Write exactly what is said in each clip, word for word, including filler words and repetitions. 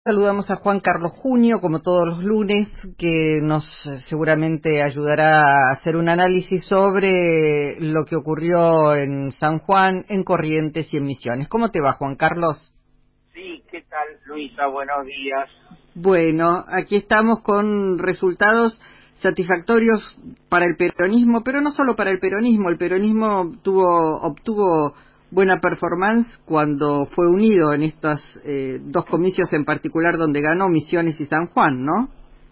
Saludamos a Juan Carlos Junio, como todos los lunes, que nos eh, seguramente ayudará a hacer un análisis sobre lo que ocurrió en San Juan, en Corrientes y en Misiones. ¿Cómo te va, Juan Carlos? Sí, ¿qué tal, Luisa? Buenos días. Bueno, aquí estamos con resultados satisfactorios para el peronismo, pero no solo para el peronismo. El peronismo tuvo, obtuvo buena performance cuando fue unido en estos eh, dos comicios en particular donde ganó Misiones y San Juan, ¿no?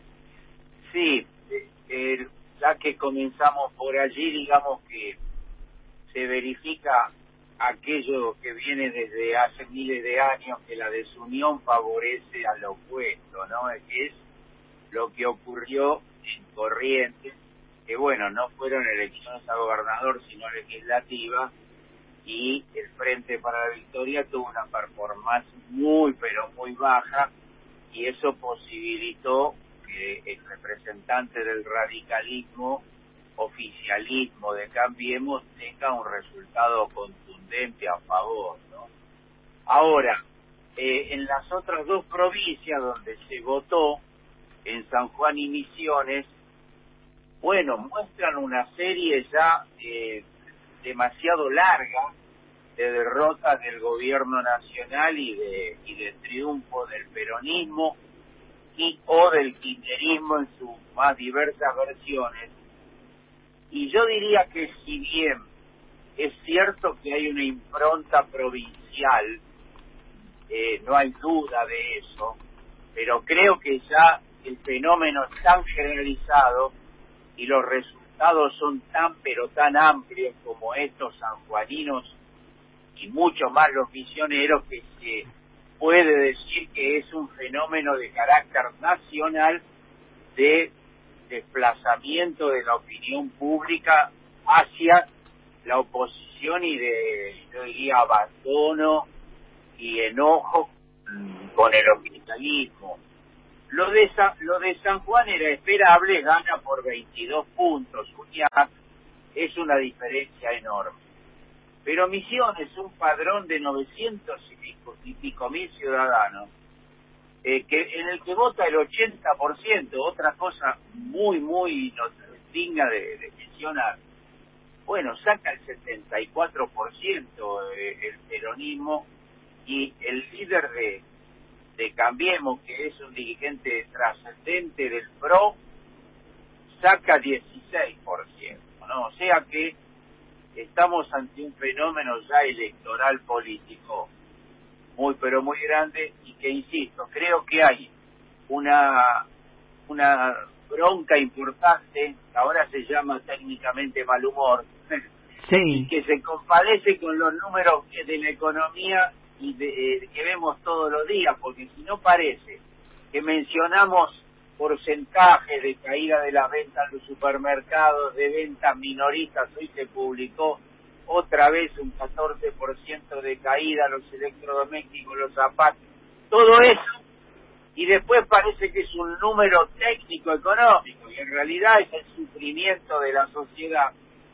Sí, eh, eh, ya que comenzamos por allí, digamos que se verifica aquello que viene desde hace miles de años, que la desunión favorece a lo opuesto, ¿no? Que es lo que ocurrió en Corrientes, que bueno, no fueron elecciones a gobernador, sino legislativas, y el Frente para la Victoria tuvo una performance muy, pero muy baja, y eso posibilitó que el representante del radicalismo, oficialismo de Cambiemos, tenga un resultado contundente a favor, ¿no? Ahora, eh, en las otras dos provincias donde se votó, en San Juan y Misiones, bueno, muestran una serie ya eh, demasiado larga de derrotas del gobierno nacional y de y de triunfo del peronismo y o del kirchnerismo en sus más diversas versiones. Y yo diría que si bien es cierto que hay una impronta provincial, eh, no hay duda de eso, pero creo que ya el fenómeno es tan generalizado y los resultados son tan pero tan amplios como estos sanjuaninos y mucho más los misioneros, que se puede decir que es un fenómeno de carácter nacional de desplazamiento de la opinión pública hacia la oposición y de, yo diría, abandono y enojo con el oficialismo. Lo de, Sa, lo de San Juan era esperable, gana por veintidós puntos, Uñac, es una diferencia enorme. Pero Misiones, un padrón de novecientos y pico, y pico mil ciudadanos, eh, que en el que vota el ochenta por ciento, otra cosa muy, muy no, digna de, de mencionar, bueno, saca el setenta y cuatro por ciento eh, el peronismo, y el líder de, de Cambiemos, que es un dirigente trascendente del P R O, saca dieciséis por ciento, ¿no? O sea que estamos ante un fenómeno ya electoral político muy pero muy grande, y que, insisto, creo que hay una una bronca importante, que ahora se llama técnicamente mal humor, Sí. y que se compadece con los números de la economía y de, eh, que vemos todos los días, porque si no parece que mencionamos porcentajes de caída de las ventas en los supermercados, de ventas minoristas, hoy se publicó otra vez un catorce por ciento de caída, los electrodomésticos, los zapatos, todo eso, y después parece que es un número técnico económico, y en realidad es el sufrimiento de la sociedad.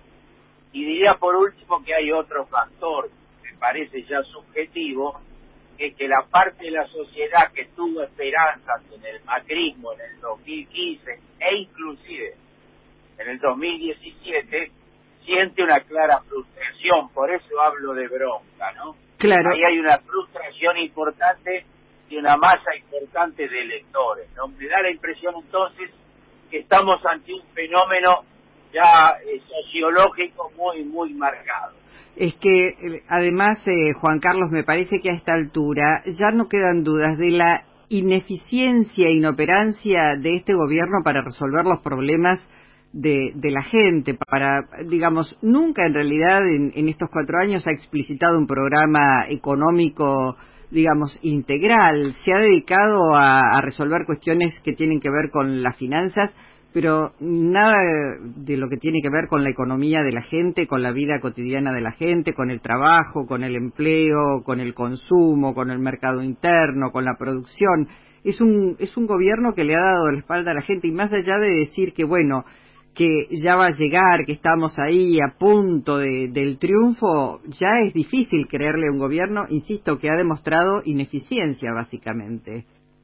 Y diría por último que hay otro factor, me parece ya subjetivo, que es que la parte de la sociedad que tuvo esperanzas en el macrismo en el dos mil quince e inclusive en el dos mil diecisiete, siente una clara frustración, por eso hablo de bronca, ¿no? Claro. Ahí hay una frustración importante y una masa importante de electores, ¿no? Me da la impresión entonces que estamos ante un fenómeno ya eh, sociológico muy, muy marcado. Es que, eh, además, eh, Juan Carlos, me parece que a esta altura ya no quedan dudas de la ineficiencia e inoperancia de este gobierno para resolver los problemas de, de la gente, para, digamos, nunca en realidad en, en estos cuatro años ha explicitado un programa económico, digamos, integral. Se ha dedicado a, a resolver cuestiones que tienen que ver con las finanzas, pero nada de lo que tiene que ver con la economía de la gente, con la vida cotidiana de la gente, con el trabajo, con el empleo, con el consumo, con el mercado interno, con la producción. Es un, es un gobierno que le ha dado la espalda a la gente, y más allá de decir que, bueno, que ya va a llegar, que estamos ahí a punto de, del triunfo, ya es difícil creerle a un gobierno, insisto, que ha demostrado ineficiencia, básicamente.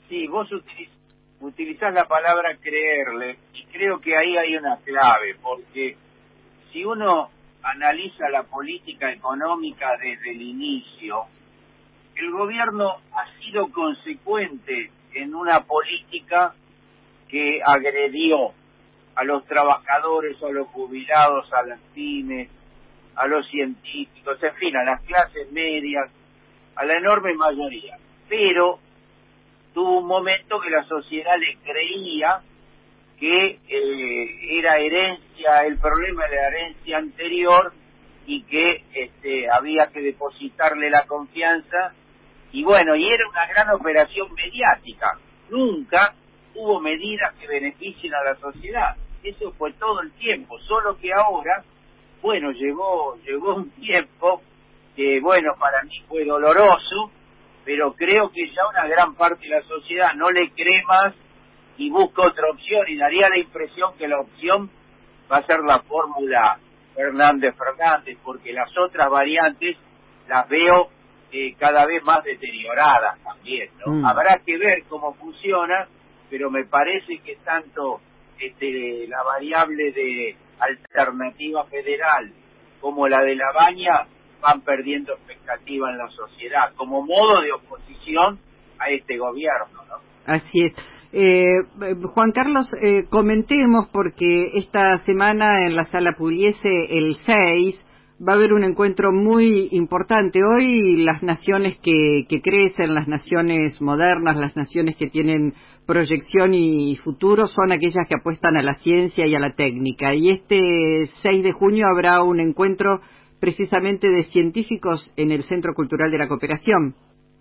Sí, vos utiliz, utilizás la palabra creerle, y creo que ahí hay una clave, porque si uno analiza la política económica desde el inicio, el gobierno ha sido consecuente en una política que agredió a los trabajadores, a los jubilados, a las pymes, a los científicos, en fin, a las clases medias, a la enorme mayoría. Pero tuvo un momento que la sociedad le creía que eh, era herencia, el problema de la herencia anterior, y que este, había que depositarle la confianza, y bueno, y era una gran operación mediática. Nunca hubo medidas que beneficien a la sociedad. Eso fue todo el tiempo, solo que ahora, bueno, llegó, llegó un tiempo que, bueno, para mí fue doloroso, pero creo que ya una gran parte de la sociedad no le cree más y busca otra opción, y daría la impresión que la opción va a ser la fórmula Fernández-Fernández, porque las otras variantes las veo eh, cada vez más deterioradas también, ¿no? Mm. Habrá que ver cómo funciona, pero me parece que tanto este, la variable de alternativa federal como la de la Baña van perdiendo expectativa en la sociedad como modo de oposición a este gobierno, ¿no? Así es. Eh, Juan Carlos, eh, comentemos, porque esta semana en la Sala Pugliese, el seis, va a haber un encuentro muy importante. Hoy las naciones que, que crecen, las naciones modernas, las naciones que tienen proyección y futuro, son aquellas que apuestan a la ciencia y a la técnica. Y este seis de junio habrá un encuentro precisamente de científicos en el Centro Cultural de la Cooperación.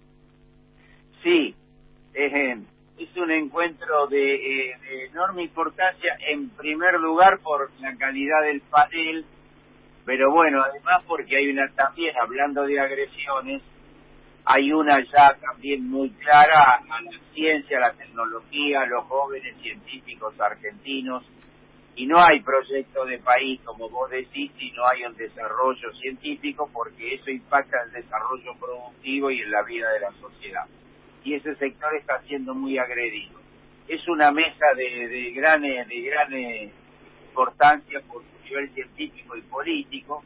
Sí, eh, es un encuentro de, eh, de enorme importancia, en primer lugar por la calidad del panel, pero bueno, además porque hay una también, hablando de agresiones, hay una ya también muy clara a la ciencia, a la tecnología, a los jóvenes científicos argentinos, y no hay proyecto de país, como vos decís, si no hay un desarrollo científico, porque eso impacta en el desarrollo productivo y en la vida de la sociedad. Y ese sector está siendo muy agredido. Es una mesa de, de gran, de gran importancia por su nivel científico y político,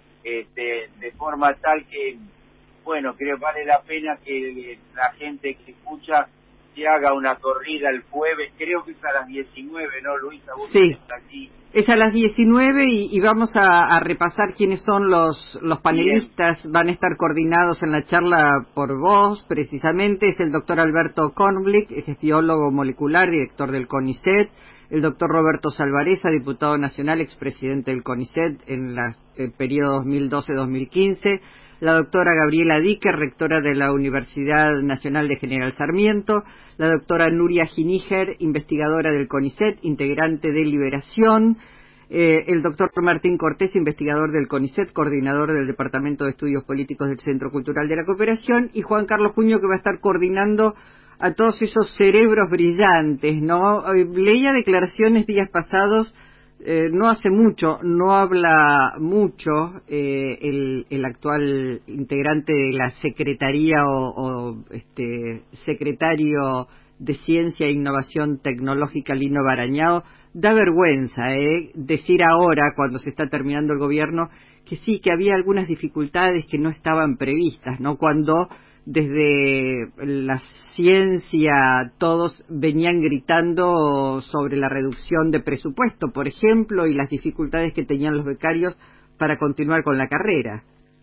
este, de forma tal que, bueno, creo que vale la pena que la gente que escucha se haga una corrida el jueves, creo que es a las diecinueve, ¿no, Luisa? Vos sí, estás aquí. Es a las diecinueve y, y vamos a, a repasar quiénes son los, los panelistas. Bien. Van a estar coordinados en la charla por vos, precisamente. Es el doctor Alberto Kornblick, es biólogo molecular, director del CONICET, el doctor Roberto Salvareza, diputado nacional, expresidente del CONICET en la, el periodo dos mil doce a dos mil quince, la doctora Gabriela Dicker, rectora de la Universidad Nacional de General Sarmiento, la doctora Nuria Giníger, investigadora del CONICET, integrante de Liberación, eh, el doctor Martín Cortés, investigador del CONICET, coordinador del Departamento de Estudios Políticos del Centro Cultural de la Cooperación, y Juan Carlos Puño, que va a estar coordinando a todos esos cerebros brillantes, ¿no? Leía declaraciones días pasados, eh, no hace mucho, no habla mucho eh, el, el actual integrante de la Secretaría o, o este, secretario de Ciencia e Innovación Tecnológica, Lino Barañao. Da vergüenza eh, decir ahora, cuando se está terminando el gobierno, que sí, que había algunas dificultades que no estaban previstas, ¿no? Cuando desde la ciencia todos venían gritando sobre la reducción de presupuesto, por ejemplo, y las dificultades que tenían los becarios para continuar con la carrera.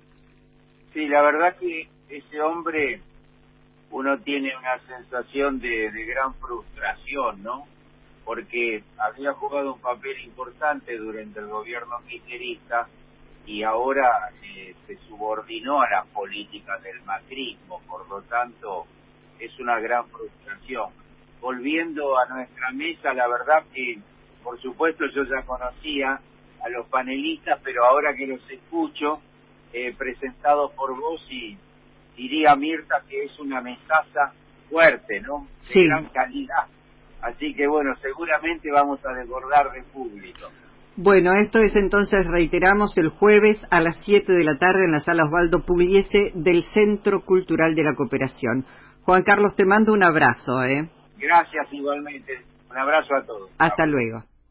Sí, la verdad que ese hombre, uno tiene una sensación de, de gran frustración, ¿no? Porque había jugado un papel importante durante el gobierno kirchnerista y ahora eh, se subordinó a las políticas del macrismo, por lo tanto es una gran frustración. Volviendo a nuestra mesa, la verdad que, por supuesto, yo ya conocía a los panelistas, pero ahora que los escucho, eh, presentados por vos, y diría, Mirta, que es una mesaza fuerte, ¿no? De sí. gran calidad. Así que, bueno, seguramente vamos a desbordar de público. Bueno, esto es entonces, reiteramos, el jueves a las siete de la tarde en la Sala Osvaldo Pugliese del Centro Cultural de la Cooperación. Juan Carlos, te mando un abrazo, ¿eh? Gracias igualmente. Un abrazo a todos. Hasta luego.